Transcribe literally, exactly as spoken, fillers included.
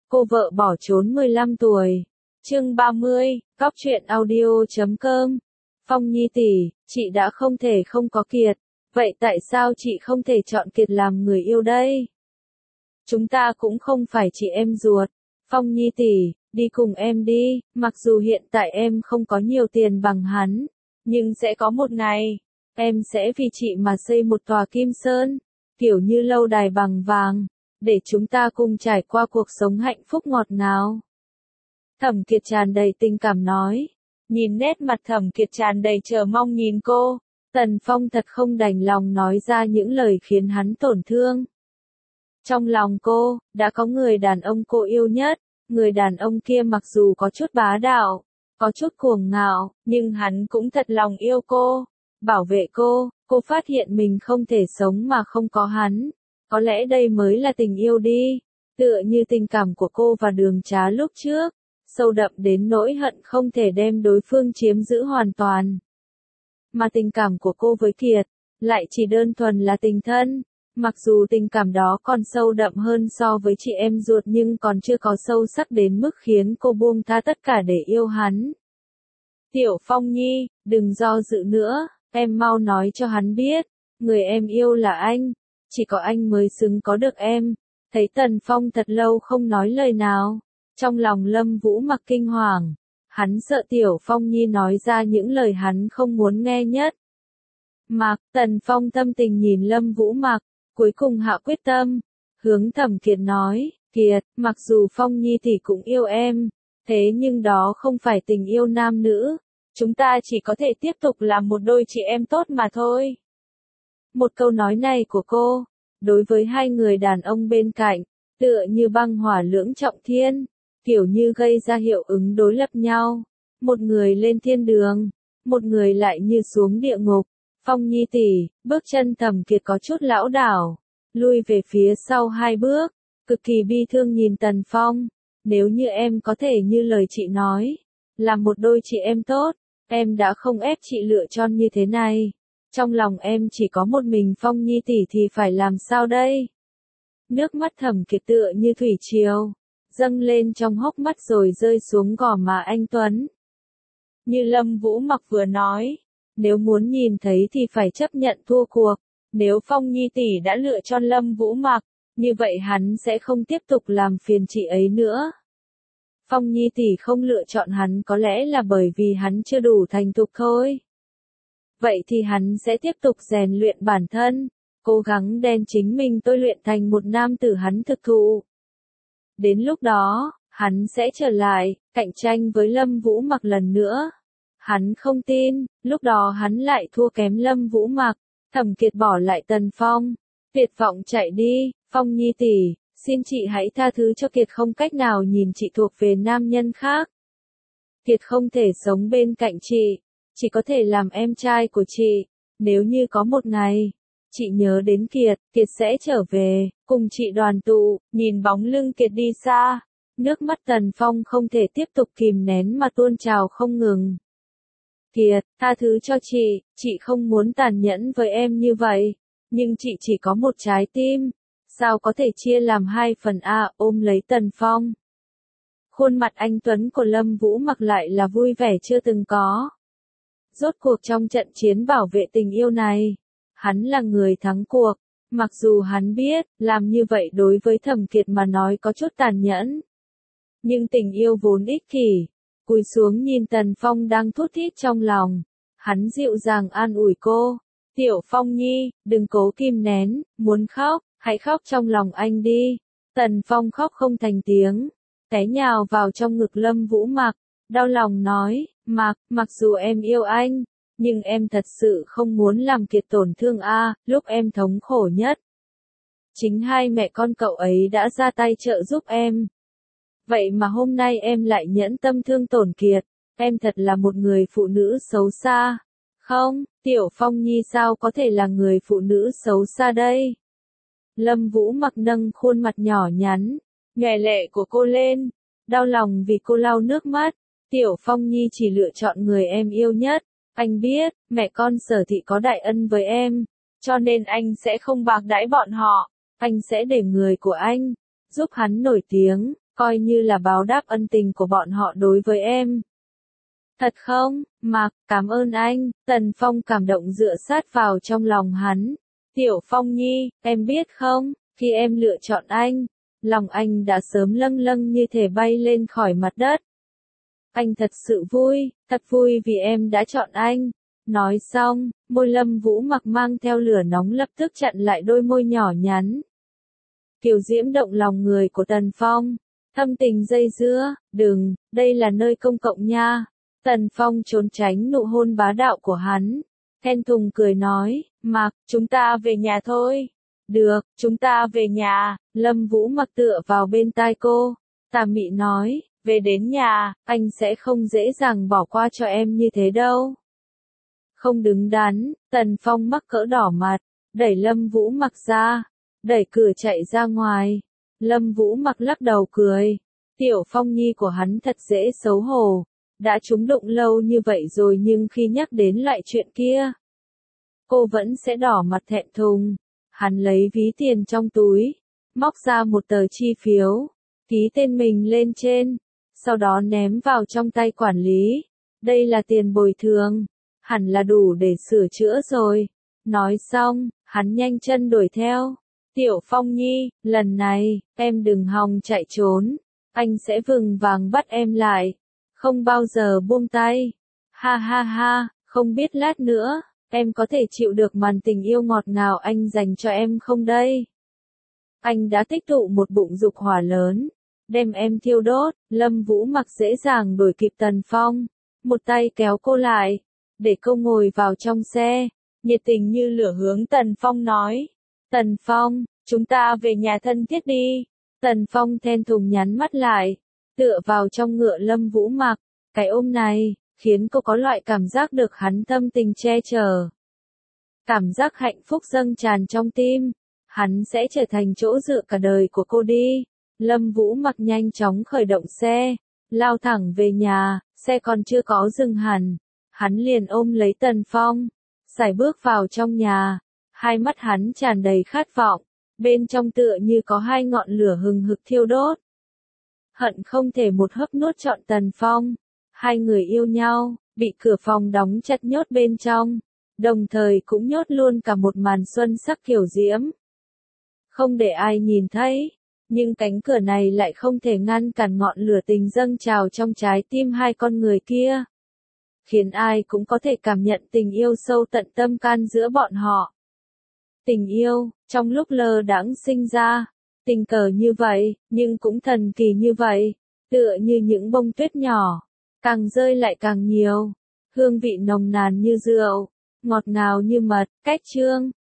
Cô vợ bỏ trốn mười lăm tuổi. Chương ba mươi, Góc truyện audio chấm com. Phong Nhi tỷ, chị đã không thể không có Kiệt, vậy tại sao chị không thể chọn Kiệt làm người yêu đây? Chúng ta cũng không phải chị em ruột. Phong Nhi tỷ, đi cùng em đi, mặc dù hiện tại em không có nhiều tiền bằng hắn, nhưng sẽ có một ngày, em sẽ vì chị mà xây một tòa Kim Sơn, kiểu như lâu đài bằng vàng, để chúng ta cùng trải qua cuộc sống hạnh phúc ngọt ngào. Thẩm Kiệt tràn đầy tình cảm nói. Nhìn nét mặt Thẩm Kiệt tràn đầy chờ mong nhìn cô, Tần Phong thật không đành lòng nói ra những lời khiến hắn tổn thương. Trong lòng cô, đã có người đàn ông cô yêu nhất, người đàn ông kia mặc dù có chút bá đạo, có chút cuồng ngạo, nhưng hắn cũng thật lòng yêu cô, bảo vệ cô, cô phát hiện mình không thể sống mà không có hắn. Có lẽ đây mới là tình yêu đi, tựa như tình cảm của cô và Đường Trá lúc trước, sâu đậm đến nỗi hận không thể đem đối phương chiếm giữ hoàn toàn. Mà tình cảm của cô với Kiệt, lại chỉ đơn thuần là tình thân, mặc dù tình cảm đó còn sâu đậm hơn so với chị em ruột nhưng còn chưa có sâu sắc đến mức khiến cô buông tha tất cả để yêu hắn. Tiểu Phong Nhi, đừng do dự nữa, em mau nói cho hắn biết, người em yêu là anh, chỉ có anh mới xứng có được em. Thấy Tần Phong thật lâu không nói lời nào, trong lòng Lâm Vũ Mặc kinh hoàng, hắn sợ Tiểu Phong Nhi nói ra những lời hắn không muốn nghe nhất. Mặc, Tần Phong tâm tình nhìn Lâm Vũ Mặc, cuối cùng hạ quyết tâm, hướng Thẩm Kiệt nói, Kiệt, mặc dù Phong Nhi thì cũng yêu em, thế nhưng đó không phải tình yêu nam nữ, chúng ta chỉ có thể tiếp tục làm một đôi chị em tốt mà thôi. Một câu nói này của cô, đối với hai người đàn ông bên cạnh, tựa như băng hỏa lưỡng trọng thiên, kiểu như gây ra hiệu ứng đối lập nhau, một người lên thiên đường, một người lại như xuống địa ngục. Phong Nhi tỷ, bước chân Thẩm Kiệt có chút lảo đảo, lui về phía sau hai bước, cực kỳ bi thương nhìn Tần Phong, nếu như em có thể như lời chị nói, làm một đôi chị em tốt, em đã không ép chị lựa chọn như thế này. Trong lòng em chỉ có một mình Phong Nhi tỷ thì phải làm sao đây? Nước mắt Thẩm Kiệt tựa như thủy triều, dâng lên trong hốc mắt rồi rơi xuống gò má anh tuấn. Như Lâm Vũ Mặc vừa nói, nếu muốn nhìn thấy thì phải chấp nhận thua cuộc, nếu Phong Nhi tỷ đã lựa chọn Lâm Vũ Mặc, như vậy hắn sẽ không tiếp tục làm phiền chị ấy nữa. Phong Nhi tỷ không lựa chọn hắn có lẽ là bởi vì hắn chưa đủ thành thục thôi. Vậy thì hắn sẽ tiếp tục rèn luyện bản thân, cố gắng đen chính mình tôi luyện thành một nam tử hắn thực thụ. Đến lúc đó, hắn sẽ trở lại, cạnh tranh với Lâm Vũ Mặc lần nữa. Hắn không tin, lúc đó hắn lại thua kém Lâm Vũ Mặc. Thẩm Kiệt bỏ lại Tần Phong, tuyệt vọng chạy đi. Phong Nhi tỷ, xin chị hãy tha thứ cho Kiệt không cách nào nhìn chị thuộc về nam nhân khác. Kiệt không thể sống bên cạnh chị, chỉ có thể làm em trai của chị. Nếu như có một ngày, chị nhớ đến Kiệt, Kiệt sẽ trở về, cùng chị đoàn tụ. Nhìn bóng lưng Kiệt đi xa, nước mắt Tần Phong không thể tiếp tục kìm nén mà tuôn trào không ngừng. Kiệt, tha thứ cho chị, chị không muốn tàn nhẫn với em như vậy, nhưng chị chỉ có một trái tim, sao có thể chia làm hai phần a? Ôm lấy Tần Phong. Khuôn mặt anh tuấn của Lâm Vũ Mặc lại là vui vẻ chưa từng có. Rốt cuộc trong trận chiến bảo vệ tình yêu này, hắn là người thắng cuộc, mặc dù hắn biết, làm như vậy đối với Thẩm Kiệt mà nói có chút tàn nhẫn. Nhưng tình yêu vốn ích kỷ, cúi xuống nhìn Tần Phong đang thút thít trong lòng, hắn dịu dàng an ủi cô, Tiểu Phong Nhi, đừng cố kìm nén, muốn khóc, hãy khóc trong lòng anh đi. Tần Phong khóc không thành tiếng, té nhào vào trong ngực Lâm Vũ Mặc, đau lòng nói, Mặc, mặc dù em yêu anh, nhưng em thật sự không muốn làm Kiệt tổn thương a. Lúc em thống khổ nhất, chính hai mẹ con cậu ấy đã ra tay trợ giúp em. Vậy mà hôm nay em lại nhẫn tâm thương tổn Kiệt, em thật là một người phụ nữ xấu xa. Không, Tiểu Phong Nhi sao có thể là người phụ nữ xấu xa đây? Lâm Vũ Mặc nâng khuôn mặt nhỏ nhắn, nhòe lệ của cô lên, đau lòng vì cô lau nước mắt. Tiểu Phong Nhi chỉ lựa chọn người em yêu nhất, anh biết, mẹ con Sở Thị có đại ân với em, cho nên anh sẽ không bạc đãi bọn họ, anh sẽ để người của anh giúp hắn nổi tiếng, coi như là báo đáp ân tình của bọn họ đối với em. Thật không, Mạc, cảm ơn anh, Tần Phong cảm động dựa sát vào trong lòng hắn. Tiểu Phong Nhi, em biết không, khi em lựa chọn anh, lòng anh đã sớm lâng lâng như thể bay lên khỏi mặt đất. Anh thật sự vui, thật vui vì em đã chọn anh. Nói xong, môi Lâm Vũ Mặc mang theo lửa nóng lập tức chặn lại đôi môi nhỏ nhắn. Kiều diễm động lòng người của Tần Phong. Thâm tình dây dưa, đừng, đây là nơi công cộng nha. Tần Phong trốn tránh nụ hôn bá đạo của hắn. Thẹn thùng cười nói, Mặc, chúng ta về nhà thôi. Được, chúng ta về nhà. Lâm Vũ Mặc tựa vào bên tai cô. Tà mị nói, về đến nhà, anh sẽ không dễ dàng bỏ qua cho em như thế đâu. Không đứng đắn, Tần Phong mắc cỡ đỏ mặt, đẩy Lâm Vũ Mặc ra, đẩy cửa chạy ra ngoài. Lâm Vũ Mặc lắc đầu cười. Tiểu Phong Nhi của hắn thật dễ xấu hổ. Đã trúng đụng lâu như vậy rồi nhưng khi nhắc đến loại chuyện kia, cô vẫn sẽ đỏ mặt thẹn thùng. Hắn lấy ví tiền trong túi, móc ra một tờ chi phiếu, ký tên mình lên trên, sau đó ném vào trong tay quản lý. Đây là tiền bồi thường, hẳn là đủ để sửa chữa rồi. Nói xong, hắn nhanh chân đuổi theo. Tiểu Phong Nhi, lần này, em đừng hòng chạy trốn, anh sẽ vừng vàng bắt em lại, không bao giờ buông tay. Ha ha ha, không biết lát nữa, em có thể chịu được màn tình yêu ngọt ngào anh dành cho em không đây? Anh đã tích tụ một bụng dục hỏa lớn, đem em thiêu đốt. Lâm Vũ Mặc dễ dàng đuổi kịp Tần Phong, một tay kéo cô lại, để cô ngồi vào trong xe, nhiệt tình như lửa hướng Tần Phong nói. Tần Phong, chúng ta về nhà thân thiết đi. Tần Phong thẹn thùng nhắn mắt lại, tựa vào trong ngựa Lâm Vũ Mặc. Cái ôm này, khiến cô có loại cảm giác được hắn thâm tình che chở. Cảm giác hạnh phúc dâng tràn trong tim. Hắn sẽ trở thành chỗ dựa cả đời của cô đi. Lâm Vũ Mặc nhanh chóng khởi động xe, lao thẳng về nhà, xe còn chưa có dừng hẳn. Hắn liền ôm lấy Tần Phong, sải bước vào trong nhà. Hai mắt hắn tràn đầy khát vọng, bên trong tựa như có hai ngọn lửa hừng hực thiêu đốt. Hận không thể một hớp nuốt trọn Tần Phong. Hai người yêu nhau, bị cửa phòng đóng chặt nhốt bên trong, đồng thời cũng nhốt luôn cả một màn xuân sắc kiều diễm. Không để ai nhìn thấy, nhưng cánh cửa này lại không thể ngăn cản ngọn lửa tình dâng trào trong trái tim hai con người kia, khiến ai cũng có thể cảm nhận tình yêu sâu tận tâm can giữa bọn họ. Tình yêu, trong lúc lơ đãng sinh ra, tình cờ như vậy, nhưng cũng thần kỳ như vậy, tựa như những bông tuyết nhỏ, càng rơi lại càng nhiều, hương vị nồng nàn như rượu, ngọt ngào như mật. Cách chương